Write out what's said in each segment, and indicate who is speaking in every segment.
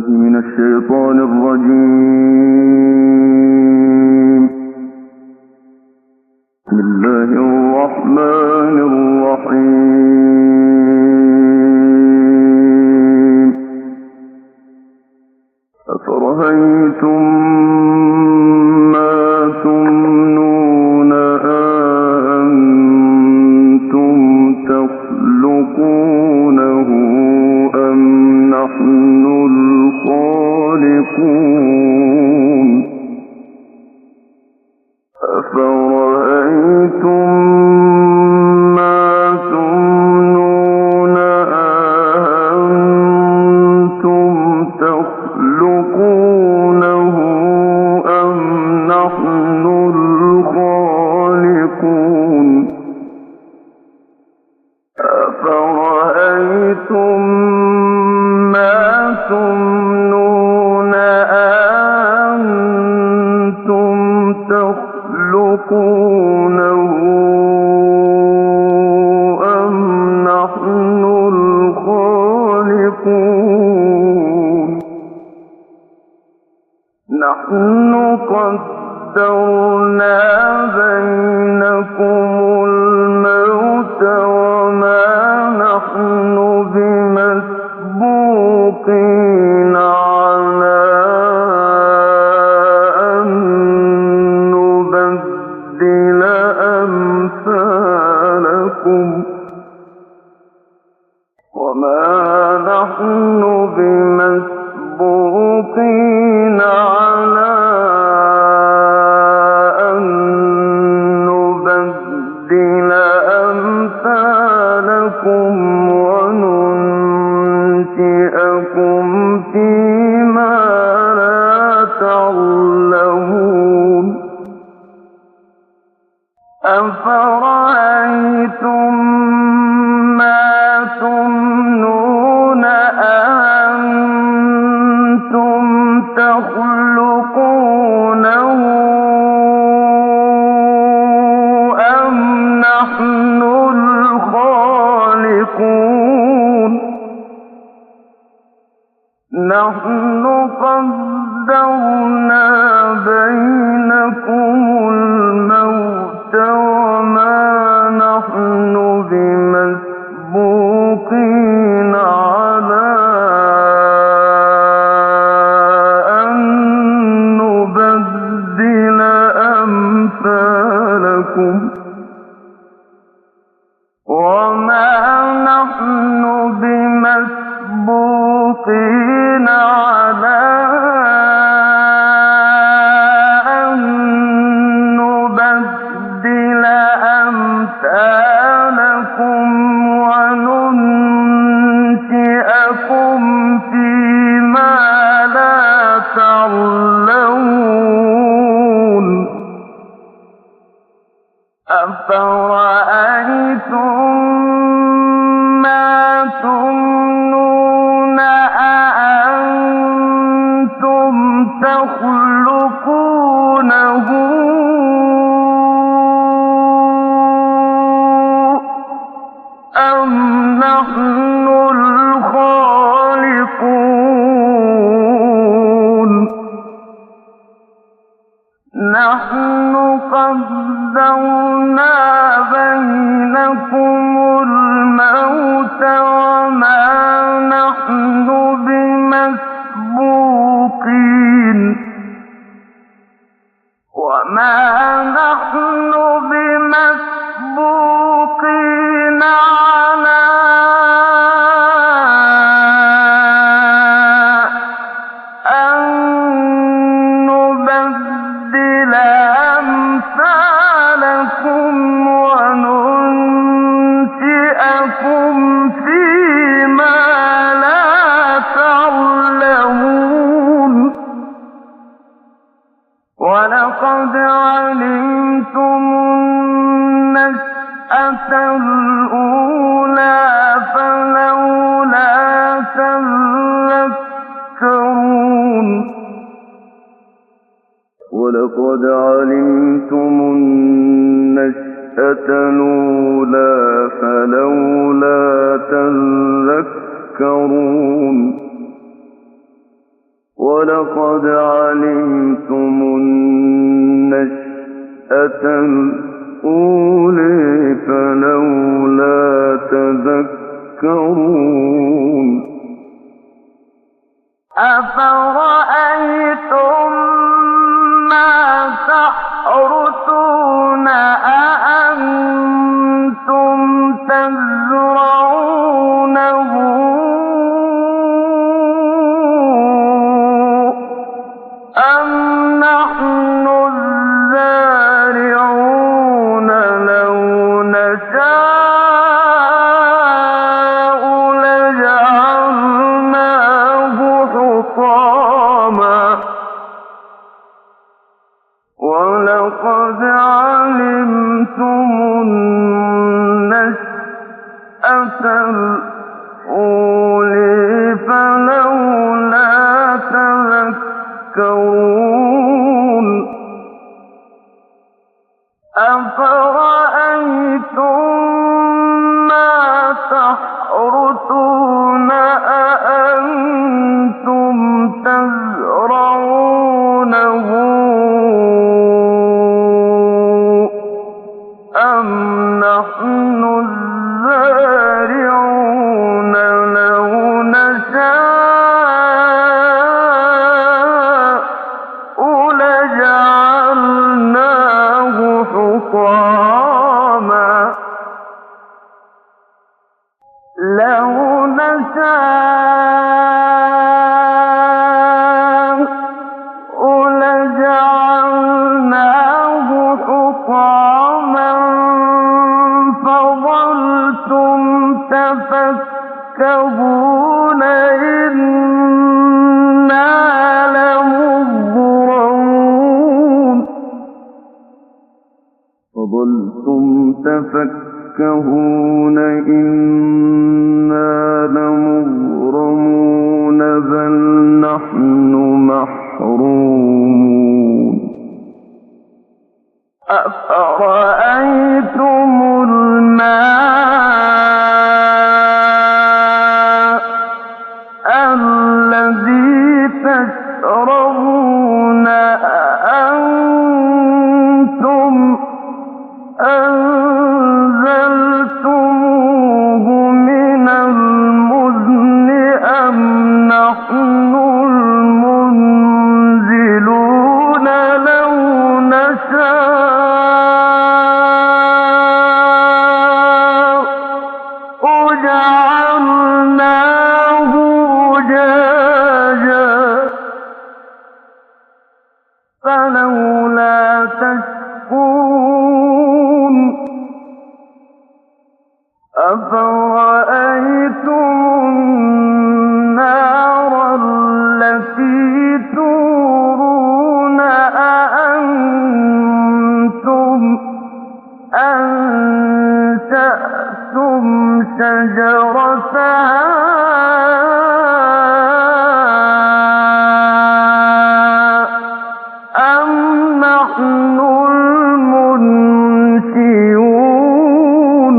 Speaker 1: من الشيطان الرجيم. بسم الله الرحمن الرحيم. أفرأيتم ما تمنون أأنتم تخلقونه أم نحن الخالقون أفرأيتم ما تمنون أأنتم تخلقونه أم نحن الخالقون أفرأيتم ما تمنون أأنتم تخلقونه أم نحن الخالقون نحن قدرنا بينكم الموت وما نحن بمسبوقين على أن نبدل أمثالكم وما نحن بمسبوقين على أن نبدل أمثالكم وننشئكم فيما لا تعلمون أفرأيتم ما تمنون أأنتم تخلقونه أم نحن الخالقون نحن قدرنا بينكم الموت وما نحن بمسبوقين على أن نبدل أمثالكم وما نحن بمسبوقين على أن نبدل أمثالكم وننشئكم فيما لا تعلمون أفرأيتم ما تمنون أأنتم تخلقونه أم نحن الخالقون نحن قدرنا بينكم الموت وما نحن بمسبوقين على أن نبدل أمثالكم وننشئكم فيما لا تعلمون ولقد علمتم النشأة الأولى فلولا تذكرون ولقد علمتم النشأة الأولى فلولا تذكرون وَلَقَدْ عَلِمْتُمُ النَّشْأَةَ الْأُولَىٰ فَلَوْلَا تَذَكَّرُونَ
Speaker 2: أَفَرَأَيْتُم مَّا تَحْرُثُونَ أَأَنتُمْ تَزْرَعُونَهُ أَمْ نَحْنُ الزَّارِعُونَ لَوْ نَشَاءُ لَجَعَلْنَاهُ حُطَامًا وَلَقَدْ عَلِمْتُمُ النَّشْأَةَ الْأُولَىٰ فَلَوْلَا تَذَكَّرُونَ أَفَرَأَيْتُم مَّا تَحْرُثُونَ أَأَنتُمْ تَزْرَعُونَهُ أَمْ نَحْنُ الزَّارِعُونَ لَوْ نَشَاءُ لَجَعَلْنَاهُ حُطَامًا لَوْ نَشَاءُ لَجَعَلْنَاهُ حُطَامًا فَظَلْتُمْ تَفَكَّهُونَ إِنَّا لَمُغْرَمُونَ
Speaker 1: فَظَلْتُمْ تَفَكَّهُونَ إِنَّا لَمُغْرَمُونَ بَلْ نَحْنُ مَحْرُومُونَ
Speaker 2: أَفَرَأَيْتُمُ الْمَاءَ الَّذِي تَشْرَبُونَ أَأَنتُمْ أَنزَلْتُمُوهُ مِنَ الْمُزْنِ أَمْ نَحْنُ الْمُنزِلُونَ لَوْ نَشَاءُ جَعَلْنَاهُ أُجَاجًا فَلَوْلَا تَشْكُرُونَ أَفَرَأَيْتُمُ النَّارَ الَّتِي تُورُونَ أَأَنتُمْ أَنشَأْتُمْ شَجَرَتَهَا أَمْ نَحْنُ الْمُنشِئُونَ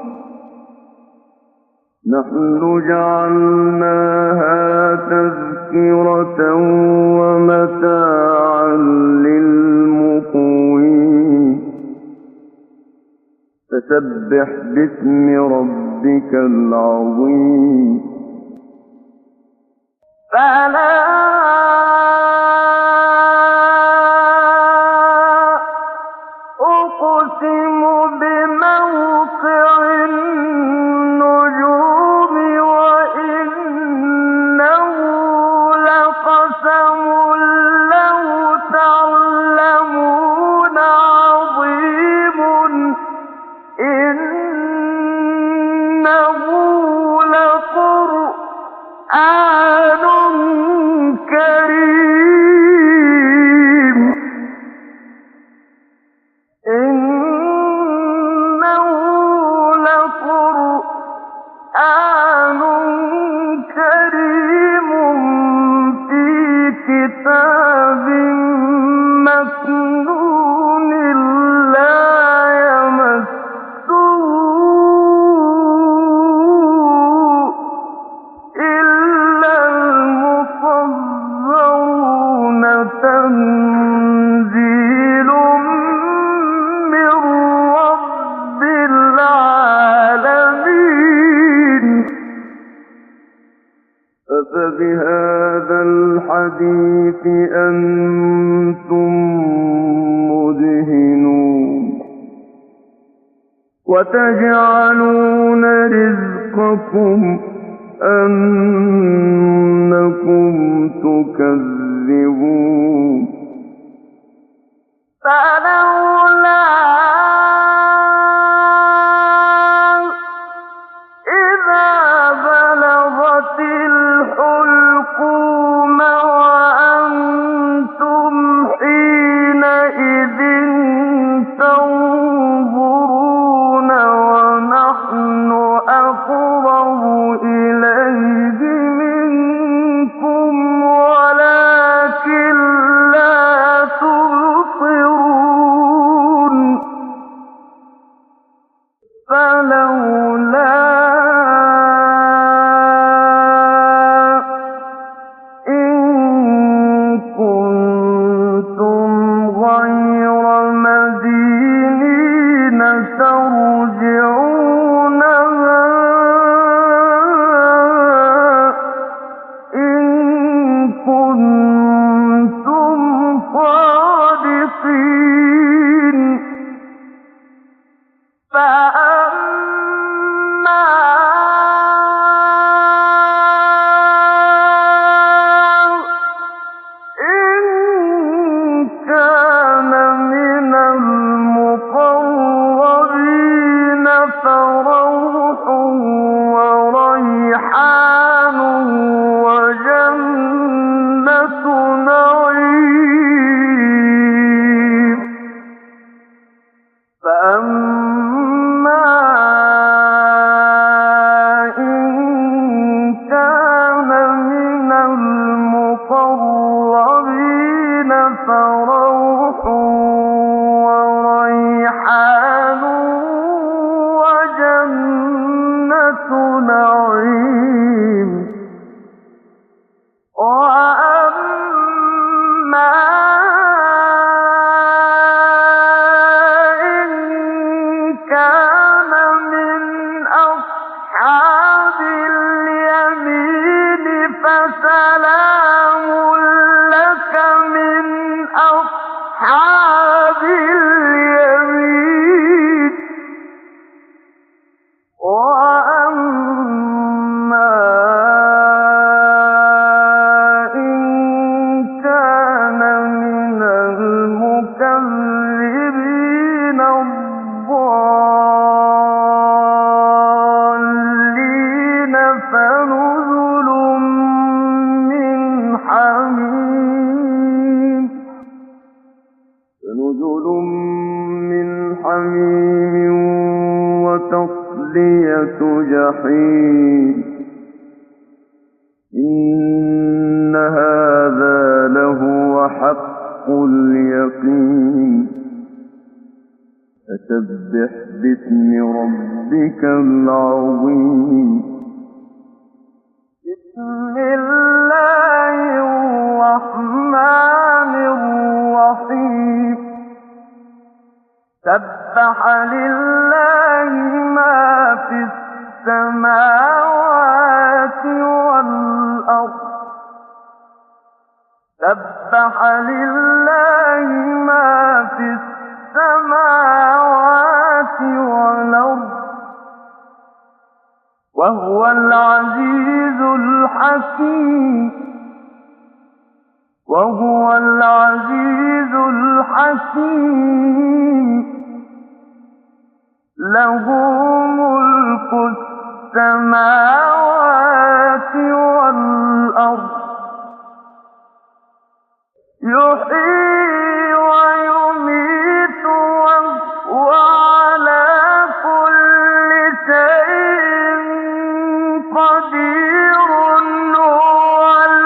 Speaker 1: نَحْنُ جَعَلْنَاهَا تَذْكِرَةً وَمَتَاعًا لِّلْمُقْوِينَ فَسَبِّحْ بِاسْمِ رَبِّكَ الْعَظِيمِ
Speaker 2: فَلَا أُقْسِمُ بِمَوْقِعِ النُّجُومِ وَإِنَّهُ لَقَسَمٌ لَّوْ تَعْلَمُونَ عَظِيمٌ إِنَّهُ لَقُرْآنٌ
Speaker 1: أفبهذا الحديث أنتم مدهنون وتجعلون رزقكم أنكم تكذبون
Speaker 2: فلولا إذا بلغت الحلقوم وأنتم حينئذ تنظرون ونحن أقرب إليه منكم ولكن لا تبصرون فلولا إن كنتم غير مدينين ترجعونها إن كنتم صادقين فأما إن كان من المقربين فروح وريحان وجنة نعيم فأما إن كان من المقربين فروح وريحان وجنة نعيم وأما إن كان من أصحاب اليمين فسلام لك من أصحاب اليمين وأما إن كان من المكذبين الضالين فنزل من حميم وتصلية جحيم إن هذا لهو حق اليقين فسبح باسم ربك العظيم بسم الله الرحمن الرحيم سبح لله ما في السماوات والأرض سبح لله ما في السماوات والأرض وهو العزيز الحكيم وهو العزيز الحكيم له ملك السماوات والأرض يحيي ويميت وهو على كل شيء قدير هو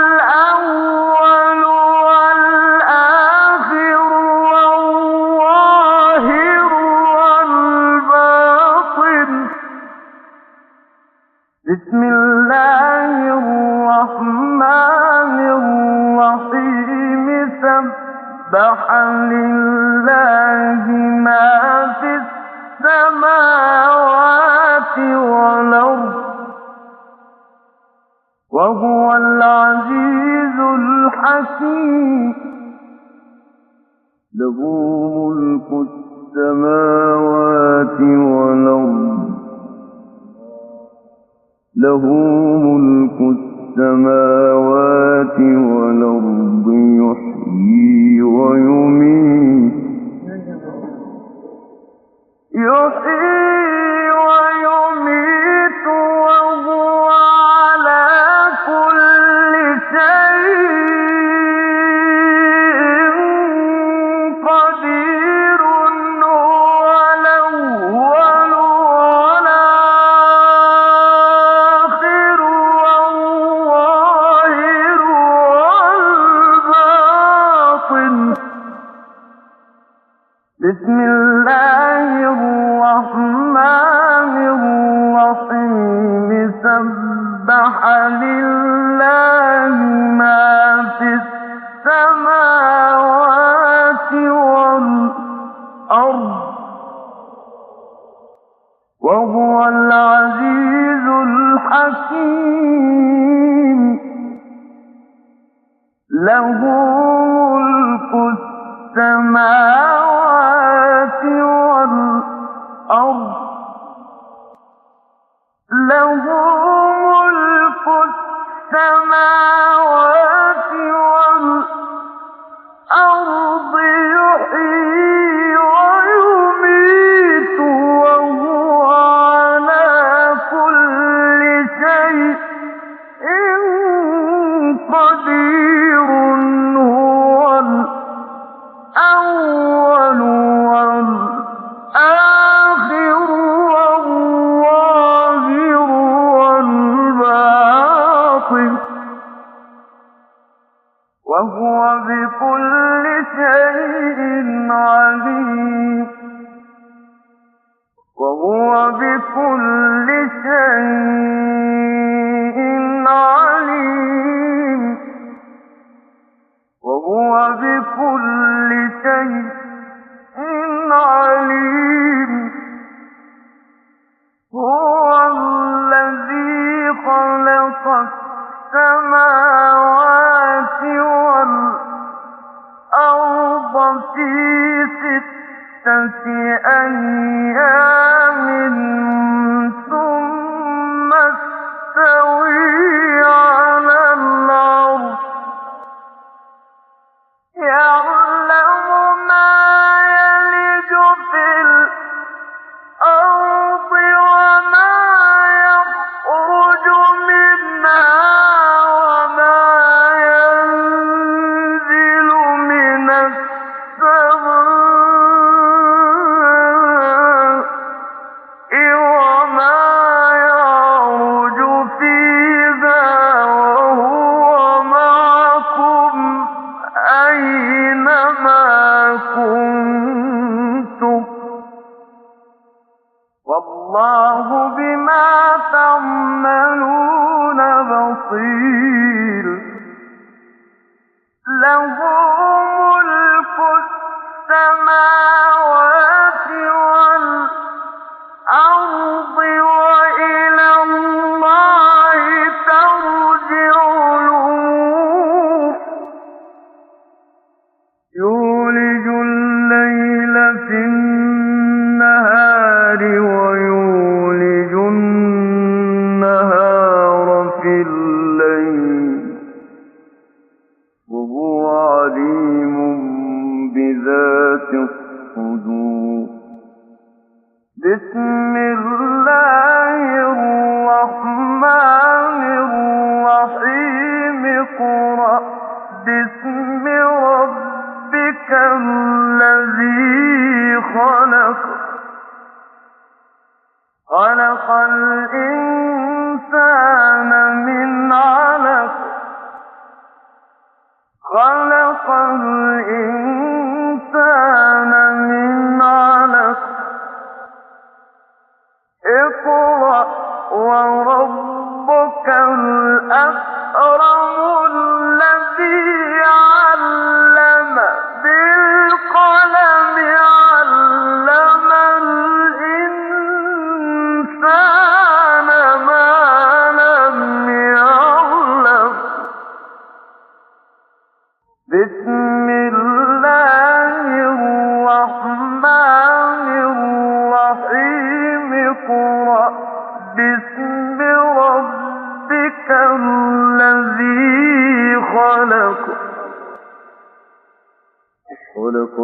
Speaker 2: الأول والآخر والظاهر والباطن بسم الله الرحمن الرحيم سبح لله ما في السماوات والأرض وهو العزيز الحكيم.
Speaker 1: له ملك السماوات والأرض له ملك السماوات والأرض يحيي ويميت
Speaker 2: وهو على كل شيء قدير. هو الأول والآخر والظاهر والباطن. بسم الله الرحمن الرحيم. سبح لله ما في السماوات والأرض وهو العزيز الحكيم. له ملك السماوات والأرض له ملك السماوات والأرض يحيي ويميت وهو على كل شيء قدير. هو الأول والآخر والظاهر والباطن وهو بكل شيء عليم. وهو بكل شيء عليم. وهو بكل شيء عليم. هو الذي خلق السماوات والأرض في 6 أيام ثم استوى على العرش. يعلم ما يلج في الأرض وما يخرج منها وما ينزل من السماء وما يعرج فيها وهو معكم أينما كنتم والله بما تعملون بصير. له ملك السماوات والأرض وإلى الله ترجع الأمور. يولج الليل في النهار ويولج النهار في الليل وهو عليم بذات الصدور. بسم الله الرحمن الرحيم. اقرأ باسم ربك الذي خلق. خلق الإنسان من علق. خلق الإنسان من علق. اقرأ وربك الأكرم الذي علم بالقلم. علم الإنسان ما لم يعلم.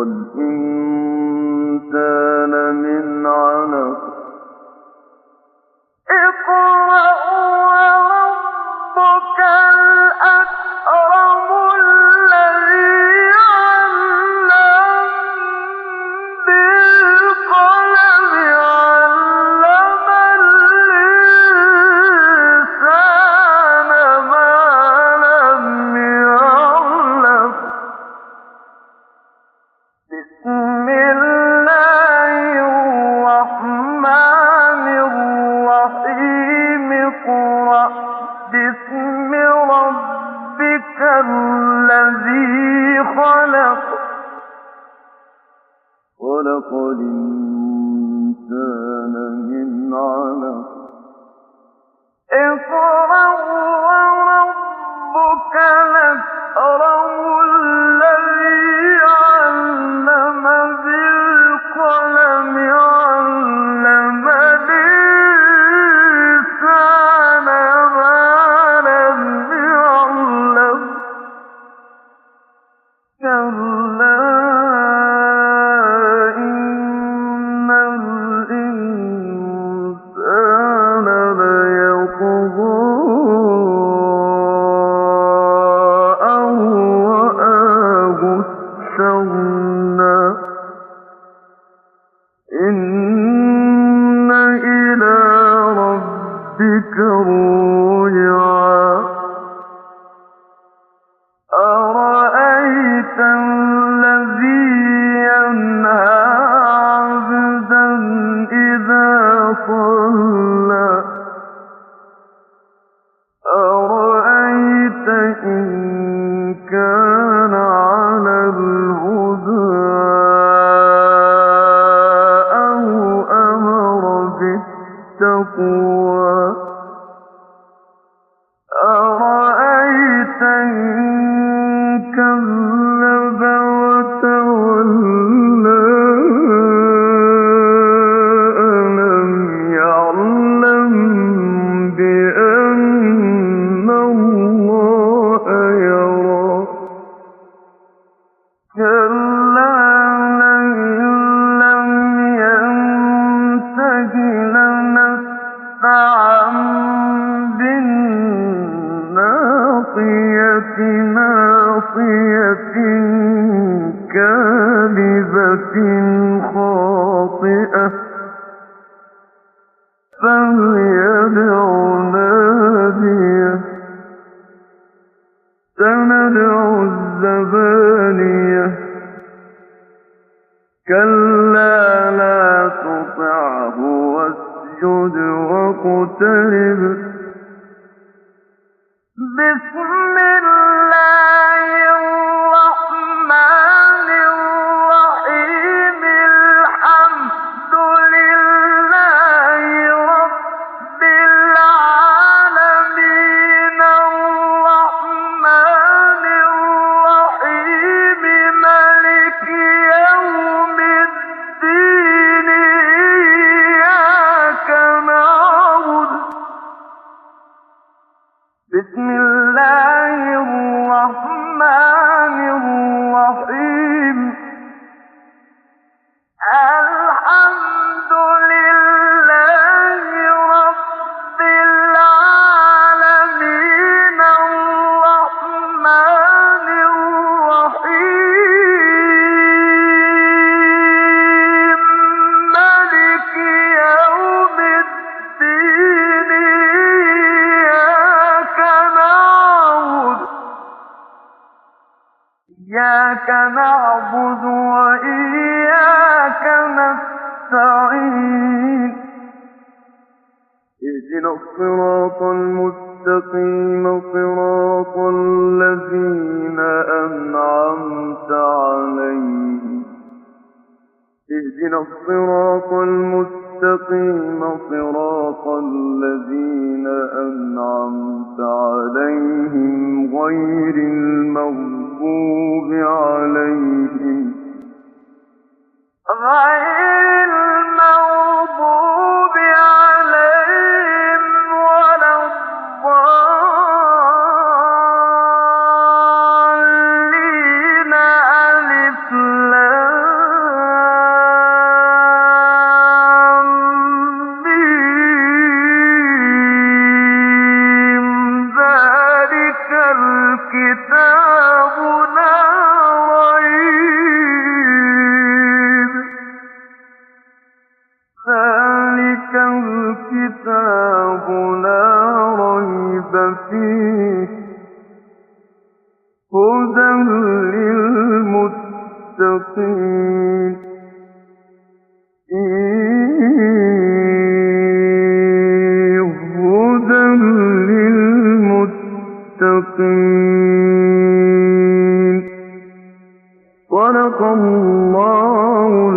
Speaker 1: الإنسان من علق
Speaker 2: اقرأ وربك الأكرم الذي علم بالقلم علم الإنسان ما لم يعلم بسم الله الرحمن الرحيم اقرأ باسم ربك الذي خلق
Speaker 1: خلق الإنسان من علق
Speaker 2: اقرأ وربك الأكرم الذي علم بالقلم علم الإنسان ما لم يعلم كلا إن الإنسان ليطغى أن رآه استغنى إن إلى ربك الرجعى أرأيت الذي ينهى عبدا إذا صلى أرأيت إن كان على الهدى أو أمر بالتقوى أرأيت إن كذب وتولى ألم يعلم بأن الله يرى كلا لئن لم ينته لنسفعا بالناصية ناصية كاذبة خاطئة فليدع ناديه سندع الزبانية كلا لا تطعه واسجد واقترب بسم الله الرحمن الرحيم الحمد لله رب العالمين الرحمن الرحيم مالك يوم الدين إياك نعبد بسم الله الرحمن الرحيم الحمد لله رب العالمين الرحمن الرحيم مالك يوم الدين إياك نعبد وإياك نستعين اهدنا الصراط المستقيم صراط الذين أنعمت عليهم اهدنا الصراط المستقيم صراط الذين أنعمت عليهم غير المغضوب عليهم ولا الضالين ألف لام هدى للمتقين هدى للمتقين صدق الله